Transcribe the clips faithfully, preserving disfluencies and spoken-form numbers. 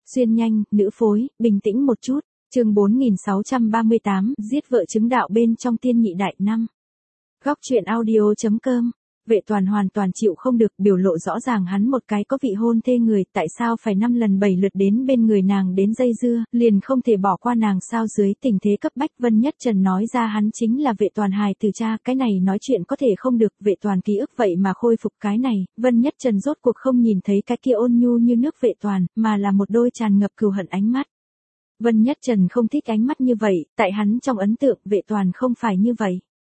Xuyên nhanh, nữ phối, bình tĩnh một chút. Chương bốn nghìn sáu trăm ba mươi tám, giết vợ chứng đạo bên trong tiên nhị đại năm. Góc truyện audio.com. Vệ Toàn hoàn toàn chịu không được, biểu lộ rõ ràng hắn một cái có vị hôn thê người, tại sao phải năm lần bảy lượt đến bên người nàng đến dây dưa, liền không thể bỏ qua nàng sao. Dưới tình thế cấp bách, Vân Nhất Trần nói ra hắn chính là Vệ Toàn hài từ cha, cái này nói chuyện có thể không được. Vệ Toàn ký ức vậy mà khôi phục cái này, Vân Nhất Trần rốt cuộc không nhìn thấy cái kia ôn nhu như nước Vệ Toàn, mà là một đôi tràn ngập cừu hận ánh mắt. Vân Nhất Trần không thích ánh mắt như vậy, tại hắn trong ấn tượng Vệ Toàn không phải như vậy.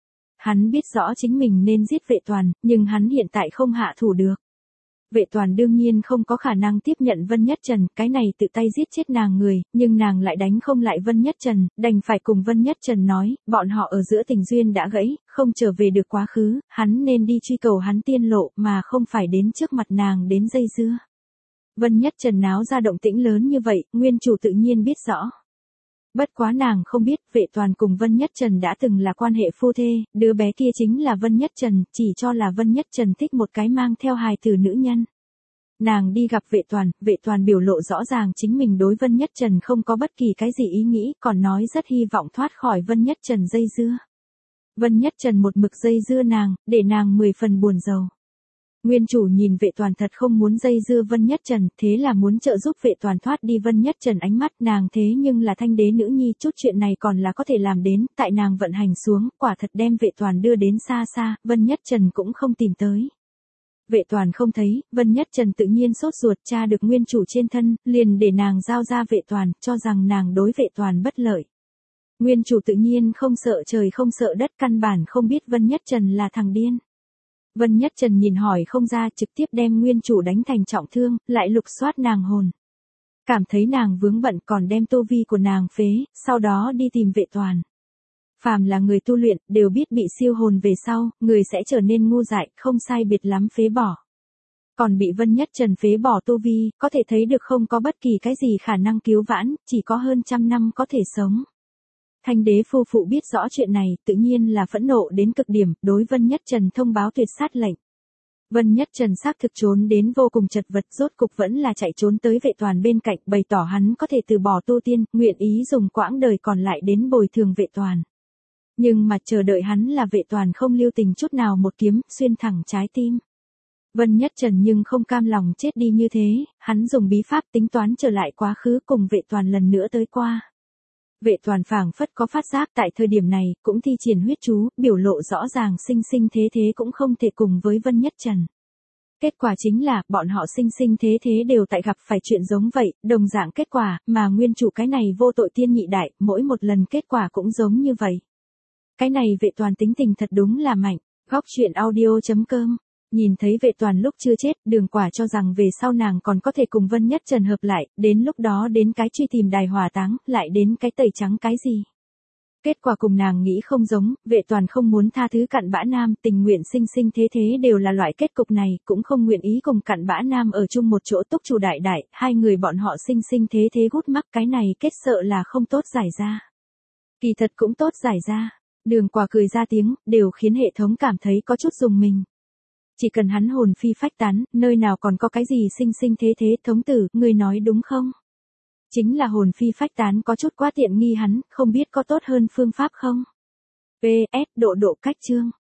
Hắn biết rõ chính mình nên giết Vệ Toàn, nhưng hắn hiện tại không hạ thủ được. Vệ Toàn đương nhiên không có khả năng tiếp nhận Vân Nhất Trần, cái này tự tay giết chết nàng người, nhưng nàng lại đánh không lại Vân Nhất Trần, đành phải cùng Vân Nhất Trần nói, bọn họ ở giữa tình duyên đã gãy, không trở về được quá khứ, hắn nên đi truy cầu hắn tiên lộ, mà không phải đến trước mặt nàng đến dây dưa. Vân Nhất Trần náo ra động tĩnh lớn như vậy, nguyên chủ tự nhiên biết rõ. Bất quá nàng không biết, Vệ Toàn cùng Vân Nhất Trần đã từng là quan hệ phu thê, đứa bé kia chính là Vân Nhất Trần, chỉ cho là Vân Nhất Trần thích một cái mang theo hài tử nữ nhân. Nàng đi gặp Vệ Toàn, Vệ Toàn biểu lộ rõ ràng chính mình đối Vân Nhất Trần không có bất kỳ cái gì ý nghĩ, còn nói rất hy vọng thoát khỏi Vân Nhất Trần dây dưa. Vân Nhất Trần một mực dây dưa nàng, để nàng mười phần buồn rầu. Nguyên chủ nhìn Vệ Toàn thật không muốn dây dưa Vân Nhất Trần, thế là muốn trợ giúp Vệ Toàn thoát đi Vân Nhất Trần ánh mắt, nàng thế nhưng là thanh đế nữ nhi, chút chuyện này còn là có thể làm đến, tại nàng vận hành xuống, quả thật đem Vệ Toàn đưa đến xa xa, Vân Nhất Trần cũng không tìm tới. Vệ Toàn không thấy, Vân Nhất Trần tự nhiên sốt ruột, tra được nguyên chủ trên thân, liền để nàng giao ra Vệ Toàn, cho rằng nàng đối Vệ Toàn bất lợi. Nguyên chủ tự nhiên không sợ trời không sợ đất, căn bản không biết Vân Nhất Trần là thằng điên. Vân Nhất Trần nhìn hỏi không ra, trực tiếp đem nguyên chủ đánh thành trọng thương, lại lục soát nàng hồn. Cảm thấy nàng vướng bận còn đem tu vi của nàng phế, sau đó đi tìm Vệ Toàn. Phàm là người tu luyện, đều biết bị siêu hồn về sau, người sẽ trở nên ngu dại, không sai biệt lắm phế bỏ. Còn bị Vân Nhất Trần phế bỏ tu vi, có thể thấy được không có bất kỳ cái gì khả năng cứu vãn, chỉ có hơn trăm năm có thể sống. Thanh đế phu phụ biết rõ chuyện này, tự nhiên là phẫn nộ đến cực điểm, đối Vân Nhất Trần thông báo tuyệt sát lệnh. Vân Nhất Trần xác thực trốn đến vô cùng chật vật, rốt cục vẫn là chạy trốn tới Vệ Toàn bên cạnh, bày tỏ hắn có thể từ bỏ tu tiên, nguyện ý dùng quãng đời còn lại đến bồi thường Vệ Toàn. Nhưng mà chờ đợi hắn là Vệ Toàn không lưu tình chút nào, một kiếm xuyên thẳng trái tim. Vân Nhất Trần nhưng không cam lòng chết đi như thế, hắn dùng bí pháp tính toán trở lại quá khứ cùng Vệ Toàn lần nữa tới qua. Vệ Toàn phảng phất có phát giác, tại thời điểm này, cũng thi triển huyết chú, biểu lộ rõ ràng sinh sinh thế thế cũng không thể cùng với Vân Nhất Trần. Kết quả chính là, bọn họ sinh sinh thế thế đều tại gặp phải chuyện giống vậy, đồng dạng kết quả, mà nguyên chủ cái này vô tội tiên nhị đại, mỗi một lần kết quả cũng giống như vậy. Cái này Vệ Toàn tính tình thật đúng là mạnh. Góc truyện audio.com. Nhìn thấy Vệ Toàn lúc chưa chết, Đường Quả cho rằng về sau nàng còn có thể cùng Vân Nhất Trần hợp lại, đến lúc đó đến cái truy tìm đài hỏa táng, lại đến cái tẩy trắng cái gì. Kết quả cùng nàng nghĩ không giống, Vệ Toàn không muốn tha thứ cặn bã nam, tình nguyện sinh sinh thế thế đều là loại kết cục này, cũng không nguyện ý cùng cặn bã nam ở chung một chỗ túc chủ đại đại, hai người bọn họ sinh sinh thế thế gút mắc, cái này kết sợ là không tốt giải ra. Kỳ thật cũng tốt giải ra. Đường Quả cười ra tiếng, đều khiến hệ thống cảm thấy có chút dùng mình. Chỉ cần hắn hồn phi phách tán, nơi nào còn có cái gì sinh sinh thế thế, thống tử, ngươi nói đúng không? Chính là hồn phi phách tán có chút quá tiện nghi hắn, không biết có tốt hơn phương pháp không? pê ét độ độ cách chương.